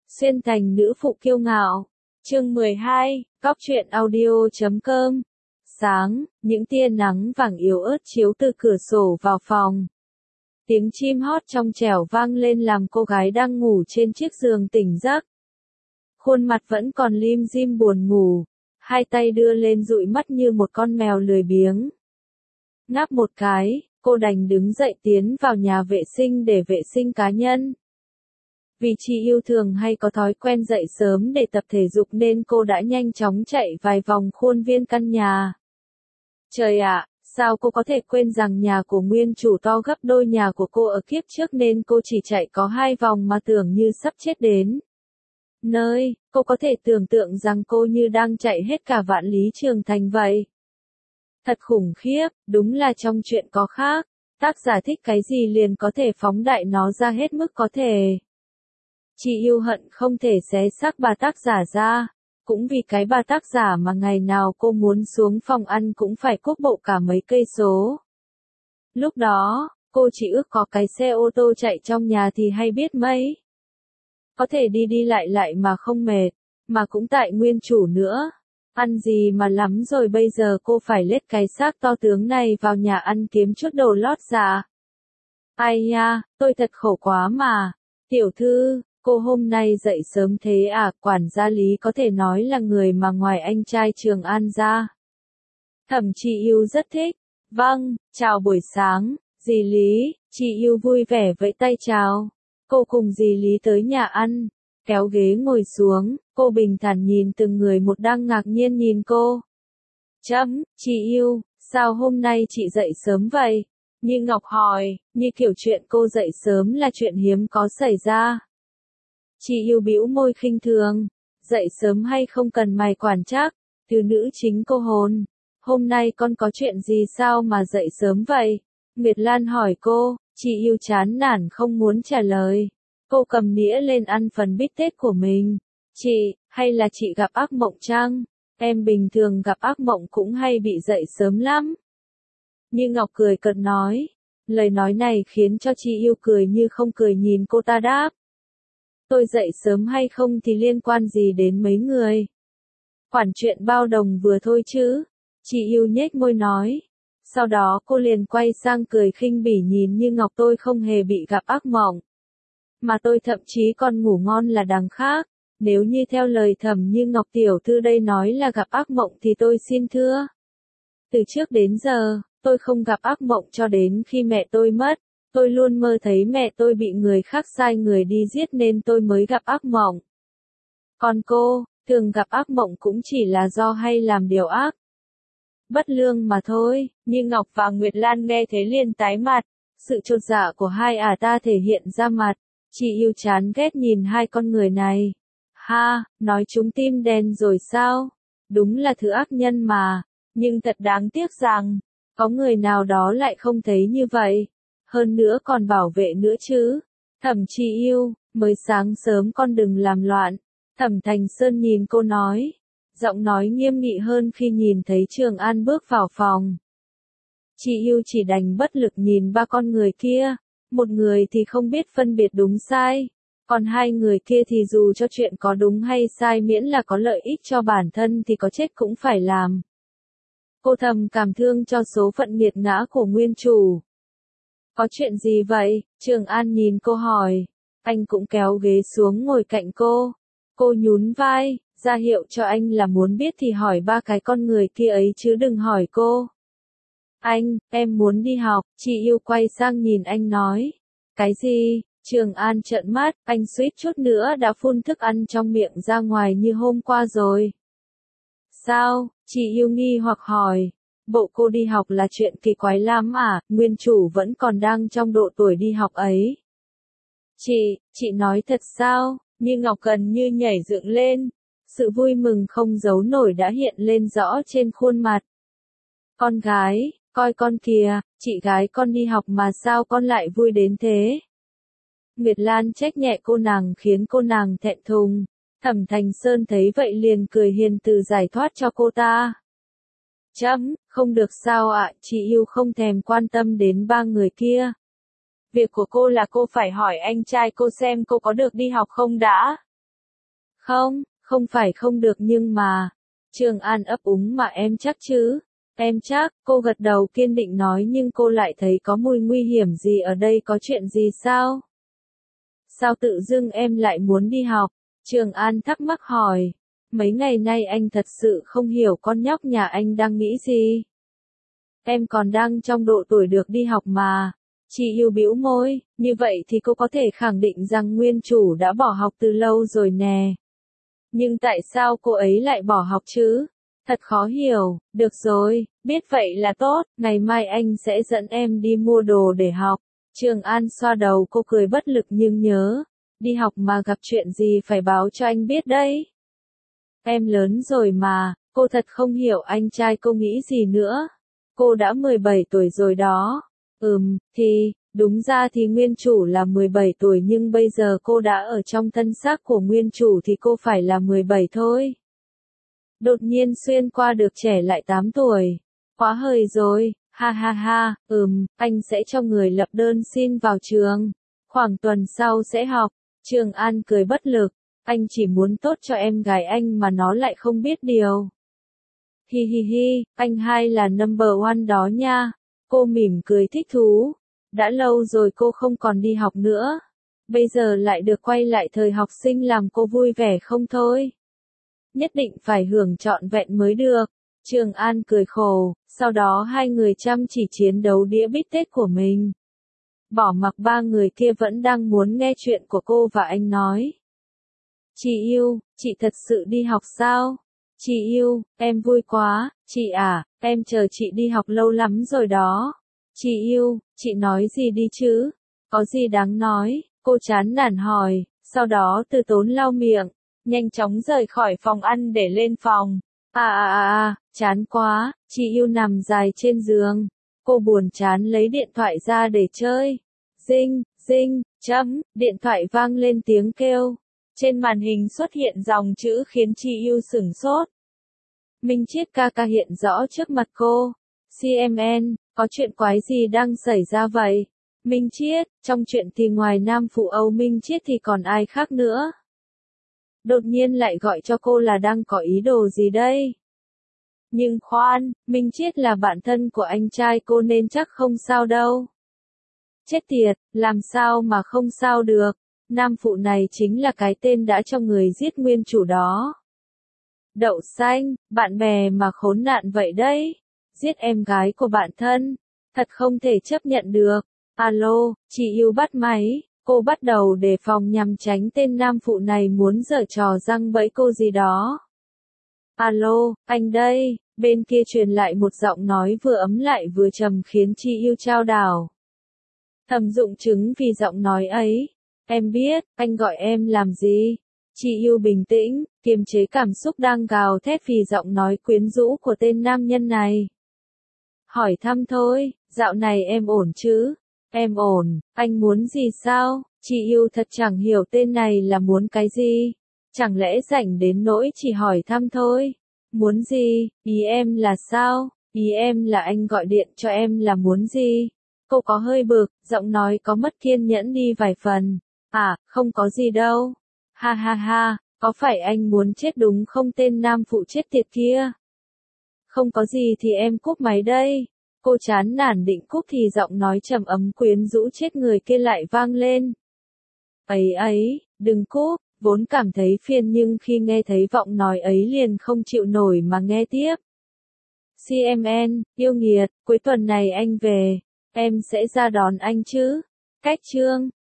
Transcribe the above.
Xuyên thành nữ phụ kiêu ngạo. Chương 12, Cóc truyện audio.com. Sáng, những tia nắng vàng yếu ớt chiếu từ cửa sổ vào phòng. Tiếng chim hót trong trẻo vang lên làm cô gái đang ngủ trên chiếc giường tỉnh giấc. Khuôn mặt vẫn còn lim dim buồn ngủ, hai tay đưa lên dụi mắt như một con mèo lười biếng. Ngáp một cái, cô đành đứng dậy tiến vào nhà vệ sinh để vệ sinh cá nhân. Vì chị yêu thường hay có thói quen dậy sớm để tập thể dục nên cô đã nhanh chóng chạy vài vòng khuôn viên căn nhà. Trời ạ, sao cô có thể quên rằng nhà của nguyên chủ to gấp đôi nhà của cô ở kiếp trước nên cô chỉ chạy có 2 vòng mà tưởng như sắp chết đến nơi, cô có thể tưởng tượng rằng cô như đang chạy hết cả vạn lý trường thành vậy. Thật khủng khiếp, đúng là trong chuyện có khác, tác giả thích cái gì liền có thể phóng đại nó ra hết mức có thể. Chị yêu hận không thể xé xác bà tác giả ra, cũng vì cái bà tác giả mà ngày nào cô muốn xuống phòng ăn cũng phải cuốc bộ cả mấy cây số. Lúc đó, cô chỉ ước có cái xe ô tô chạy trong nhà thì hay biết mấy. Có thể đi đi lại mà không mệt, mà cũng tại nguyên chủ nữa. Ăn gì mà lắm rồi bây giờ cô phải lết cái xác to tướng này vào nhà ăn kiếm chút đồ lót dạ. Ai nha, tôi thật khổ quá mà. Tiểu thư, cô hôm nay dậy sớm thế à? Quản gia Lý có thể nói là người mà ngoài anh trai Trường An ra, Thẩm Chị Yêu rất thích. Vâng, chào buổi sáng, dì Lý. Chị Yêu vui vẻ vẫy tay chào. Cô cùng dì Lý tới nhà ăn, kéo ghế ngồi xuống, cô bình thản nhìn từng người một đang ngạc nhiên nhìn cô. Chị Yêu, sao hôm nay chị dậy sớm vậy? Như Ngọc hỏi, như kiểu chuyện cô dậy sớm là chuyện hiếm có xảy ra. Chị Yêu bĩu môi khinh thường, dậy sớm hay không cần mày quản trách, từ nữ chính cô hồn. Hôm nay con có chuyện gì sao mà dậy sớm vậy? Nguyệt Lan hỏi cô, chị Yêu chán nản không muốn trả lời. Cô cầm nĩa lên ăn phần bít tết của mình. Chị, hay là chị gặp ác mộng chăng? Em bình thường gặp ác mộng cũng hay bị dậy sớm lắm. Như Ngọc cười cợt nói. Lời nói này khiến cho chị Yêu cười như không cười nhìn cô ta đáp. Tôi dậy sớm hay không thì liên quan gì đến mấy người? Quản chuyện bao đồng vừa thôi chứ. Chị Yêu nhếch môi nói. Sau đó cô liền quay sang cười khinh bỉ nhìn Như Ngọc, tôi không hề bị gặp ác mộng. Mà tôi thậm chí còn ngủ ngon là đằng khác. Nếu như theo lời Thẩm Như Ngọc tiểu thư đây nói là gặp ác mộng thì tôi xin thưa. Từ trước đến giờ, tôi không gặp ác mộng cho đến khi mẹ tôi mất. Tôi luôn mơ thấy mẹ tôi bị người khác sai người đi giết nên tôi mới gặp ác mộng. Còn cô, thường gặp ác mộng cũng chỉ là do hay làm điều ác bất lương mà thôi. Như Ngọc và Nguyệt Lan nghe thế liền tái mặt. Sự chột dạ của hai ta thể hiện ra mặt. Chị Yêu chán ghét nhìn hai con người này. Ha, nói chúng tim đen rồi sao? Đúng là thứ ác nhân mà. Nhưng thật đáng tiếc rằng, có người nào đó lại không thấy như vậy. Hơn nữa còn bảo vệ nữa chứ. Thẩm Chị Yêu, mới sáng sớm con đừng làm loạn. Thẩm Thành Sơn nhìn cô nói. Giọng nói nghiêm nghị hơn khi nhìn thấy Trường An bước vào phòng. Chị Yêu chỉ đành bất lực nhìn ba con người kia. Một người thì không biết phân biệt đúng sai. Còn hai người kia thì dù cho chuyện có đúng hay sai miễn là có lợi ích cho bản thân thì có chết cũng phải làm. Cô thầm cảm thương cho số phận nghiệt ngã của nguyên chủ. Có chuyện gì vậy? Trường An nhìn cô hỏi. Anh cũng kéo ghế xuống ngồi cạnh cô. Cô nhún vai, ra hiệu cho anh là muốn biết thì hỏi ba cái con người kia ấy chứ đừng hỏi cô. Anh, em muốn đi học. Chị Yêu quay sang nhìn anh nói. Cái gì? Trường An trợn mắt, anh suýt chút nữa đã phun thức ăn trong miệng ra ngoài như hôm qua rồi. Sao? Chị Yêu nghi hoặc hỏi. Bộ cô đi học là chuyện kỳ quái lắm à? Nguyên chủ vẫn còn đang trong độ tuổi đi học ấy. Chị nói thật sao? Như Ngọc gần như nhảy dựng lên. Sự vui mừng không giấu nổi đã hiện lên rõ trên khuôn mặt. Con gái, coi con kìa, chị gái con đi học mà sao con lại vui đến thế? Nguyệt Lan trách nhẹ cô nàng khiến cô nàng thẹn thùng. Thẩm Thành Sơn thấy vậy liền cười hiền từ giải thoát cho cô ta. Không được sao ạ, chị Yêu không thèm quan tâm đến ba người kia. Việc của cô là cô phải hỏi anh trai cô xem cô có được đi học không đã. Không, không phải không được nhưng mà. Trường An ấp úng mà em chắc chứ? Em chắc, cô gật đầu kiên định nói nhưng cô lại thấy có mùi nguy hiểm gì ở đây, có chuyện gì sao? Sao tự dưng em lại muốn đi học? Trường An thắc mắc hỏi. Mấy ngày nay anh thật sự không hiểu con nhóc nhà anh đang nghĩ gì. Em còn đang trong độ tuổi được đi học mà. Chị yêu bĩu môi, như vậy thì cô có thể khẳng định rằng nguyên chủ đã bỏ học từ lâu rồi nè. Nhưng tại sao cô ấy lại bỏ học chứ? Thật khó hiểu, được rồi, biết vậy là tốt, ngày mai anh sẽ dẫn em đi mua đồ để học. Trường An xoa đầu cô cười bất lực nhưng nhớ, đi học mà gặp chuyện gì phải báo cho anh biết đấy. Em lớn rồi mà, cô thật không hiểu anh trai cô nghĩ gì nữa. Cô đã 17 tuổi rồi đó. Thì, đúng ra thì nguyên chủ là 17 tuổi nhưng bây giờ cô đã ở trong thân xác của nguyên chủ thì cô phải là 17 thôi. Đột nhiên xuyên qua được trẻ lại 8 tuổi. Quá hời rồi, ha ha ha, anh sẽ cho người lập đơn xin vào trường. Khoảng tuần sau sẽ học. Trường An cười bất lực, anh chỉ muốn tốt cho em gái anh mà nó lại không biết điều. Hi hi hi, anh hai là number one đó nha. Cô mỉm cười thích thú. Đã lâu rồi cô không còn đi học nữa. Bây giờ lại được quay lại thời học sinh làm cô vui vẻ không thôi. Nhất định phải hưởng trọn vẹn mới được. Trường An cười khổ, sau đó hai người chăm chỉ chiến đấu đĩa bít tết của mình. Bỏ mặc ba người kia vẫn đang muốn nghe chuyện của cô và anh nói. Chị yêu, chị thật sự đi học sao? Chị yêu, em vui quá, chị à, em chờ chị đi học lâu lắm rồi đó. Chị yêu, chị nói gì đi chứ? Có gì đáng nói? Cô chán nản hỏi, sau đó từ tốn lau miệng, nhanh chóng rời khỏi phòng ăn để lên phòng. Chán quá, chị yêu nằm dài trên giường. Cô buồn chán lấy điện thoại ra để chơi. Ding, ding, điện thoại vang lên tiếng kêu. Trên màn hình xuất hiện dòng chữ khiến chị yêu sửng sốt. Minh Chiết ca ca hiện rõ trước mặt cô. CMN, có chuyện quái gì đang xảy ra vậy? Minh Chiết, trong chuyện thì ngoài nam phụ Âu Minh Chiết thì còn ai khác nữa? Đột nhiên lại gọi cho cô là đang có ý đồ gì đây? Nhưng khoan, Minh Chiết là bạn thân của anh trai cô nên chắc không sao đâu. Chết tiệt, làm sao mà không sao được? Nam phụ này chính là cái tên đã cho người giết nguyên chủ đó. Đậu xanh, bạn bè mà khốn nạn vậy đấy. Giết em gái của bạn thân. Thật không thể chấp nhận được. Alo, chị yêu bắt máy. Cô bắt đầu đề phòng nhằm tránh tên nam phụ này muốn giở trò răng bẫy cô gì đó. Alo, anh đây. Bên kia truyền lại một giọng nói vừa ấm lại vừa trầm khiến chị yêu chao đảo. Thầm dụng chứng vì giọng nói ấy. Em biết, anh gọi em làm gì? Chị yêu bình tĩnh, kiềm chế cảm xúc đang gào thét vì giọng nói quyến rũ của tên nam nhân này. Hỏi thăm thôi, dạo này em ổn chứ? Em ổn, anh muốn gì sao? Chị yêu thật chẳng hiểu tên này là muốn cái gì. Chẳng lẽ rảnh đến nỗi chỉ hỏi thăm thôi? Muốn gì? Ý em là sao? Ý em là anh gọi điện cho em là muốn gì? Cô có hơi bực, giọng nói có mất kiên nhẫn đi vài phần. Không có gì đâu. Ha ha ha, có phải anh muốn chết đúng không tên nam phụ chết tiệt kia? Không có gì thì em cúp máy đây. Cô chán nản định cúp thì giọng nói trầm ấm quyến rũ chết người kia lại vang lên. Ấy, đừng cúp, vốn cảm thấy phiền nhưng khi nghe thấy giọng nói ấy liền không chịu nổi mà nghe tiếp. CMN, yêu nghiệt, cuối tuần này anh về, em sẽ ra đón anh chứ? Cách chương